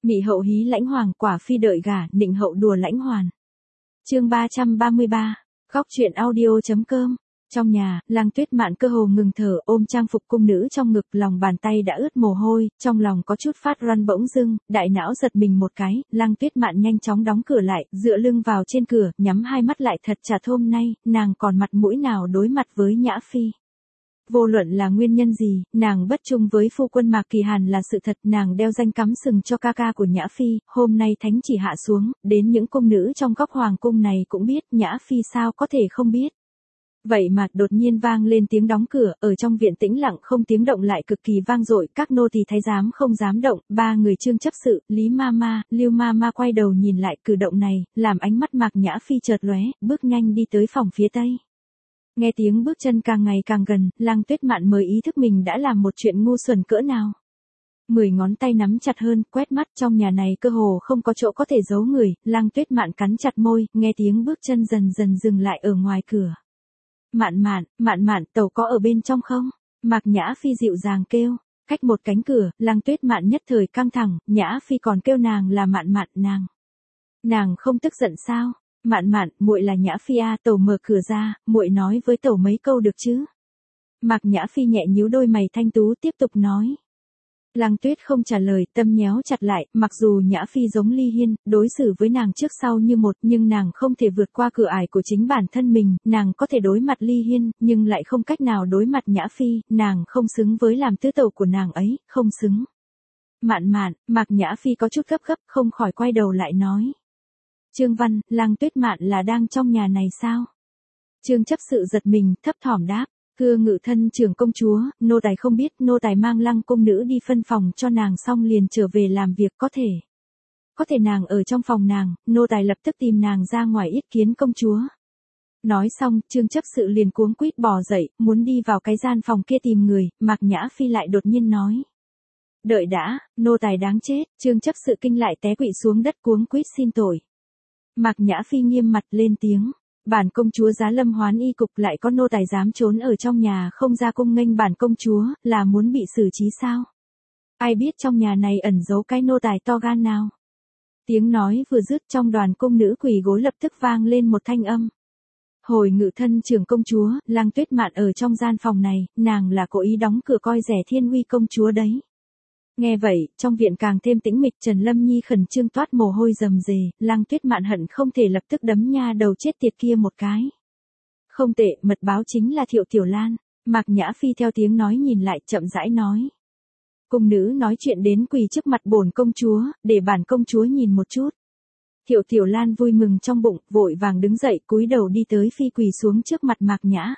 Mị hậu hí lãnh hoàng, quả phi đợi gả, nịnh hậu đùa lãnh hoàn. Chương 333, góc truyện audio.com. Trong nhà, Lăng Tuyết Mạn cơ hồ ngừng thở, ôm trang phục cung nữ trong ngực, lòng bàn tay đã ướt mồ hôi, trong lòng có chút phát run bỗng dưng, đại não giật mình một cái, Lăng Tuyết Mạn nhanh chóng đóng cửa lại, dựa lưng vào trên cửa, nhắm hai mắt lại thật chặt. Hôm nay, nàng còn mặt mũi nào đối mặt với Nhã Phi. Vô luận là nguyên nhân gì, nàng bất chung với phu quân Mạc Kỳ Hàn là sự thật, nàng đeo danh cắm sừng cho ca ca của Nhã Phi, hôm nay thánh chỉ hạ xuống, đến những cung nữ trong góc hoàng cung này cũng biết, Nhã Phi sao có thể không biết. Vậy mà đột nhiên vang lên tiếng đóng cửa, ở trong viện tĩnh lặng không tiếng động lại cực kỳ vang dội, các nô tỳ thái giám không dám động, ba người Trương chấp sự, Lý Mama, Lưu Mama quay đầu nhìn lại, cử động này, làm ánh mắt Mạc Nhã Phi chợt lóe, bước nhanh đi tới phòng phía tây. Nghe tiếng bước chân càng ngày càng gần, Lăng Tuyết Mạn mới ý thức mình đã làm một chuyện ngu xuẩn cỡ nào. 10 ngón tay nắm chặt hơn, quét mắt, trong nhà này cơ hồ không có chỗ có thể giấu người, Lăng Tuyết Mạn cắn chặt môi, nghe tiếng bước chân dần dần dừng lại ở ngoài cửa. Mạn, tẩu có ở bên trong không? Mạc Nhã Phi dịu dàng kêu. Cách một cánh cửa, Lăng Tuyết Mạn nhất thời căng thẳng, Nhã Phi còn kêu nàng là Mạn, nàng không tức giận sao? Mạn, muội là Nhã Phi à, tẩu mở cửa ra, muội nói với tẩu mấy câu được chứ? Mạc Nhã Phi nhẹ nhíu đôi mày thanh tú tiếp tục nói. Lăng Tuyết không trả lời, tâm nhéo chặt lại, mặc dù Nhã Phi giống Ly Hiên, đối xử với nàng trước sau như một, nhưng nàng không thể vượt qua cửa ải của chính bản thân mình, nàng có thể đối mặt Ly Hiên, nhưng lại không cách nào đối mặt Nhã Phi, nàng không xứng với làm tứ tẩu của nàng ấy, không xứng. Mạn, Mạc Nhã Phi có chút gấp, không khỏi quay đầu lại nói. Trương Văn, Lăng Tuyết Mạn là đang trong nhà này sao? Trương chấp sự giật mình, thấp thỏm đáp. Thưa ngự thân trưởng công chúa, nô tài không biết, nô tài mang Lăng cung nữ đi phân phòng cho nàng xong liền trở về làm việc, có thể nàng ở trong phòng nàng, nô tài lập tức tìm nàng ra ngoài yết kiến công chúa. Nói xong, Trương chấp sự liền cuống quýt bò dậy, muốn đi vào cái gian phòng kia tìm người, Mạc Nhã Phi lại đột nhiên nói. Đợi đã, nô tài đáng chết, Trương chấp sự kinh lại té quỵ xuống đất cuống quýt xin tội. Mạc Nhã Phi nghiêm mặt lên tiếng. Bản công chúa giá lâm hoán y cục, lại có nô tài dám trốn ở trong nhà không ra cung nghênh bản công chúa, là muốn bị xử trí sao? Ai biết trong nhà này ẩn giấu cái nô tài to gan nào? Tiếng nói vừa dứt, trong đoàn cung nữ quỳ gối lập tức vang lên một thanh âm. Hồi ngự thân trưởng công chúa, Lăng Tuyết Mạn ở trong gian phòng này, nàng là cố ý đóng cửa coi rẻ Thiên Uy công chúa đấy. Nghe vậy, trong viện càng thêm tĩnh mịch, Trần Lâm Nhi khẩn trương toát mồ hôi rầm rề, Lăng Tuyết Mạn hận không thể lập tức đấm nha đầu chết tiệt kia một cái. Không tệ, mật báo chính là Thiệu Tiểu Lan. Mạc Nhã Phi theo tiếng nói nhìn lại, chậm rãi nói. Cung nữ nói chuyện đến quỳ trước mặt bổn công chúa, để bản công chúa nhìn một chút. Thiệu Tiểu Lan vui mừng trong bụng, vội vàng đứng dậy, cúi đầu đi tới phi quỳ xuống trước mặt Mạc Nhã.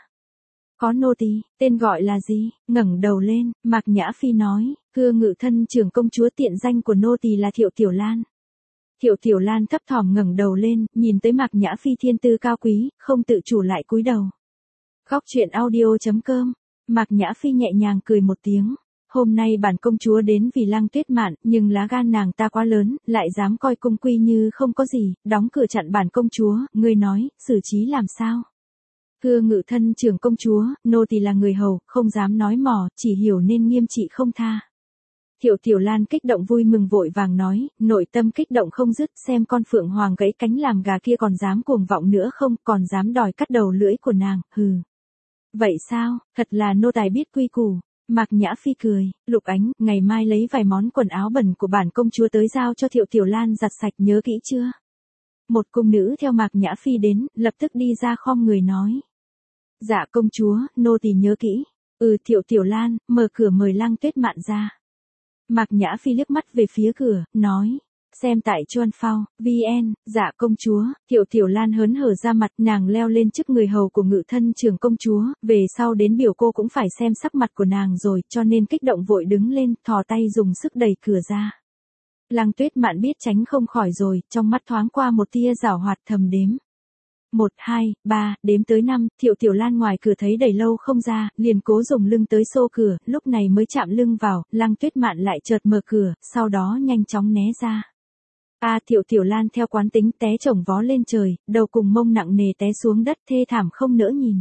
Có nô tỳ, tên gọi là gì? Ngẩng đầu lên, Mạc Nhã Phi nói, thưa ngự thân trưởng công chúa, tiện danh của nô tỳ là Thiệu Tiểu Lan. Thiệu Tiểu Lan thấp thỏm ngẩng đầu lên, nhìn tới Mạc Nhã Phi thiên tư cao quý, không tự chủ lại cúi đầu. Góc truyện audio.com. Mạc Nhã Phi nhẹ nhàng cười một tiếng. Hôm nay bản công chúa đến vì Lăng Tuyết Mạn, nhưng lá gan nàng ta quá lớn, lại dám coi cung quy như không có gì, đóng cửa chặn bản công chúa, ngươi nói, xử trí làm sao? Thưa ngự thân trưởng công chúa, nô tỳ là người hầu, không dám nói mỏ, chỉ hiểu nên nghiêm trị không tha. Thiệu Tiểu Lan kích động vui mừng vội vàng nói, nội tâm kích động không dứt, xem con phượng hoàng gãy cánh làm gà kia còn dám cuồng vọng nữa không, còn dám đòi cắt đầu lưỡi của nàng, hừ. Vậy sao, thật là nô tài biết quy củ. Mạc Nhã Phi cười, Lục Ánh, ngày mai lấy vài món quần áo bẩn của bản công chúa tới giao cho Thiệu Tiểu Lan giặt sạch, nhớ kỹ chưa? Một cung nữ theo Mạc Nhã Phi đến, lập tức đi ra khom người nói. Dạ công chúa, nô tỳ nhớ kỹ. Thiệu Tiểu Lan, mở cửa mời Lăng Tuyết Mạn ra. Mạc Nhã Phi liếc mắt về phía cửa, nói. Xem tại Chuan Phao, VN, dạ công chúa, Thiệu Tiểu Lan hớn hở ra mặt, nàng leo lên trước người hầu của ngự thân trưởng công chúa, về sau đến biểu cô cũng phải xem sắc mặt của nàng rồi, cho nên kích động vội đứng lên, thò tay dùng sức đẩy cửa ra. Lăng Tuyết Mạn biết tránh không khỏi rồi, trong mắt thoáng qua một tia giảo hoạt, thầm đếm. 1, 2, 3, đếm tới 5, Thiệu Tiểu Lan ngoài cửa thấy đầy lâu không ra, liền cố dùng lưng tới xô cửa, lúc này mới chạm lưng vào, Lăng Tuyết Mạn lại chợt mở cửa, sau đó nhanh chóng né ra. Thiệu Tiểu Lan theo quán tính té chồng vó lên trời, đầu cùng mông nặng nề té xuống đất, thê thảm không nỡ nhìn.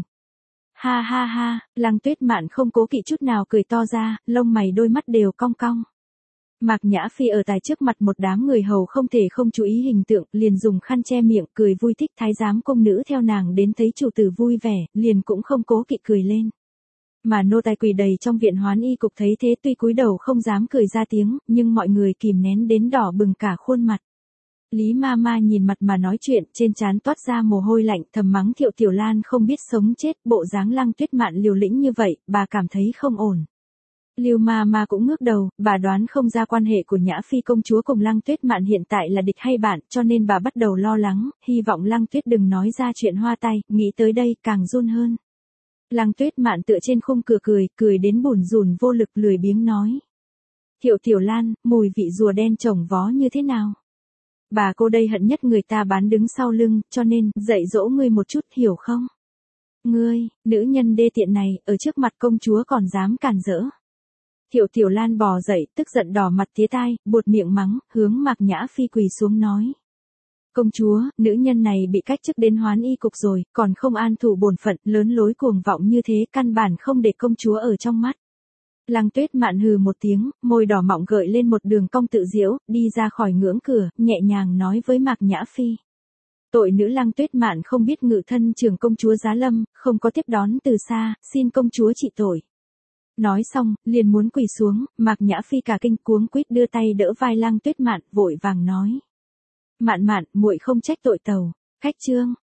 Ha ha ha, Lăng Tuyết Mạn không cố kỵ chút nào cười to ra, lông mày đôi mắt đều cong cong. Mạc Nhã Phi ở tại trước mặt một đám người hầu không thể không chú ý hình tượng, liền dùng khăn che miệng, cười vui thích. Thái giám công nữ theo nàng đến thấy chủ tử vui vẻ, liền cũng không cố kỵ cười lên. Mà nô tài quỳ đầy trong viện Hoán Y cục thấy thế tuy cúi đầu không dám cười ra tiếng, nhưng mọi người kìm nén đến đỏ bừng cả khuôn mặt. Lý ma ma nhìn mặt mà nói chuyện, trên trán toát ra mồ hôi lạnh, thầm mắng Thiệu Tiểu Lan không biết sống chết, bộ dáng Lăng Tuyết Mạn liều lĩnh như vậy, bà cảm thấy không ổn. Lưu ma ma cũng ngước đầu, bà đoán không ra quan hệ của Nhã Phi công chúa cùng Lăng Tuyết Mạn hiện tại là địch hay bạn, cho nên bà bắt đầu lo lắng, hy vọng Lăng Tuyết đừng nói ra chuyện hoa tay, nghĩ tới đây càng run hơn. Lăng Tuyết Mạn tựa trên khung cửa cười đến bủn rủn vô lực lười biếng nói. Thiệu Tiểu Lan, mùi vị rùa đen chồng vó như thế nào? Bà cô đây hận nhất người ta bán đứng sau lưng, cho nên, dạy dỗ ngươi một chút, hiểu không? Ngươi, nữ nhân đê tiện này, ở trước mặt công chúa còn dám cản rỡ. Thiệu Tiểu Lan bò dậy, tức giận đỏ mặt tía tai, buột miệng mắng, hướng Mạc Nhã Phi quỳ xuống nói. Công chúa, nữ nhân này bị cách chức đến Hoán Y cục rồi, còn không an thủ bổn phận, lớn lối cuồng vọng như thế, căn bản không để công chúa ở trong mắt. Lăng Tuyết Mạn hừ một tiếng, môi đỏ mọng gợi lên một đường cong tự diễu, đi ra khỏi ngưỡng cửa, nhẹ nhàng nói với Mạc Nhã Phi. Tội nữ Lăng Tuyết Mạn không biết ngự thân trưởng công chúa Giá Lâm, không có tiếp đón từ xa, xin công chúa trị tội. Nói xong, liền muốn quỳ xuống, Mạc Nhã Phi cả kinh cuống quýt đưa tay đỡ vai Lăng Tuyết Mạn, vội vàng nói. Mạn mạn, muội không trách tội tàu, khách trương.